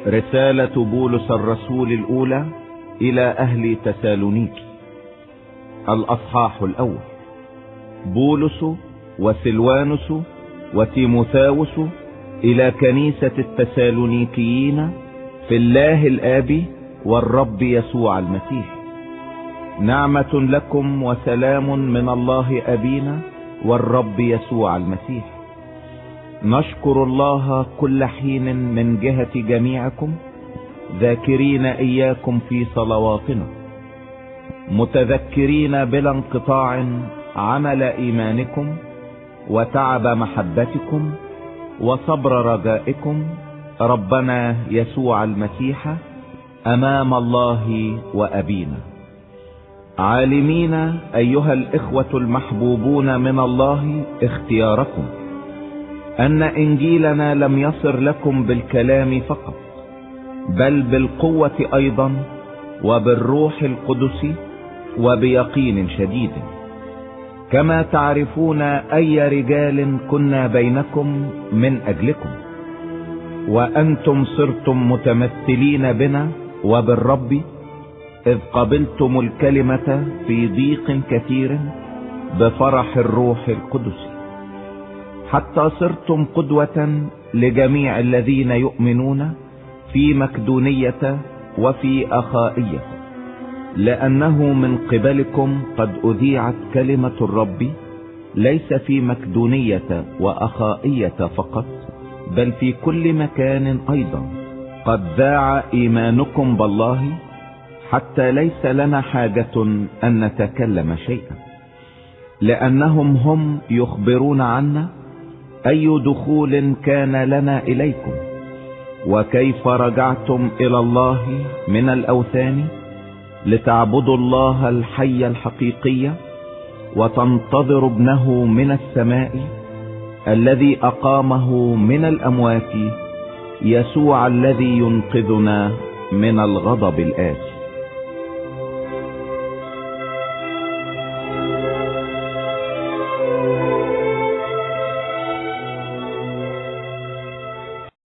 رسالة بولس الرسول الأولى إلى أهل تسالونيكي. الأصحاح الأول. بولس وسلوانس وتيموثاوس إلى كنيسة التسالونيكيين في الله الآب والرب يسوع المسيح، نعمة لكم وسلام من الله أبينا والرب يسوع المسيح. نشكر الله كل حين من جهة جميعكم، ذاكرين إياكم في صلواتنا، متذكرين بلا انقطاع عمل إيمانكم وتعب محبتكم وصبر رجائكم ربنا يسوع المسيح أمام الله وأبينا، عالمين أيها الإخوة المحبوبون من الله اختياركم أن إنجيلنا لم يصر لكم بالكلام فقط، بل بالقوة أيضا وبالروح القدس وبيقين شديد، كما تعرفون أي رجال كنا بينكم من أجلكم، وأنتم صرتم متمثلين بنا وبالرب، إذ قبلتم الكلمة في ضيق كثير بفرح الروح القدس، حتى صرتم قدوة لجميع الذين يؤمنون في مقدونية وفي أخائية، لأنه من قبلكم قد أذيعت كلمة الرب ليس في مقدونية وأخائية فقط، بل في كل مكان أيضا، قد ذاع إيمانكم بالله، حتى ليس لنا حاجة أن نتكلم شيئا، لأنهم هم يخبرون عنا أي دخول كان لنا إليكم، وكيف رجعتم إلى الله من الأوثان لتعبدوا الله الحي الحقيقي، وتنتظروا ابنه من السماء الذي أقامه من الأموات، يسوع الذي ينقذنا من الغضب الآتي.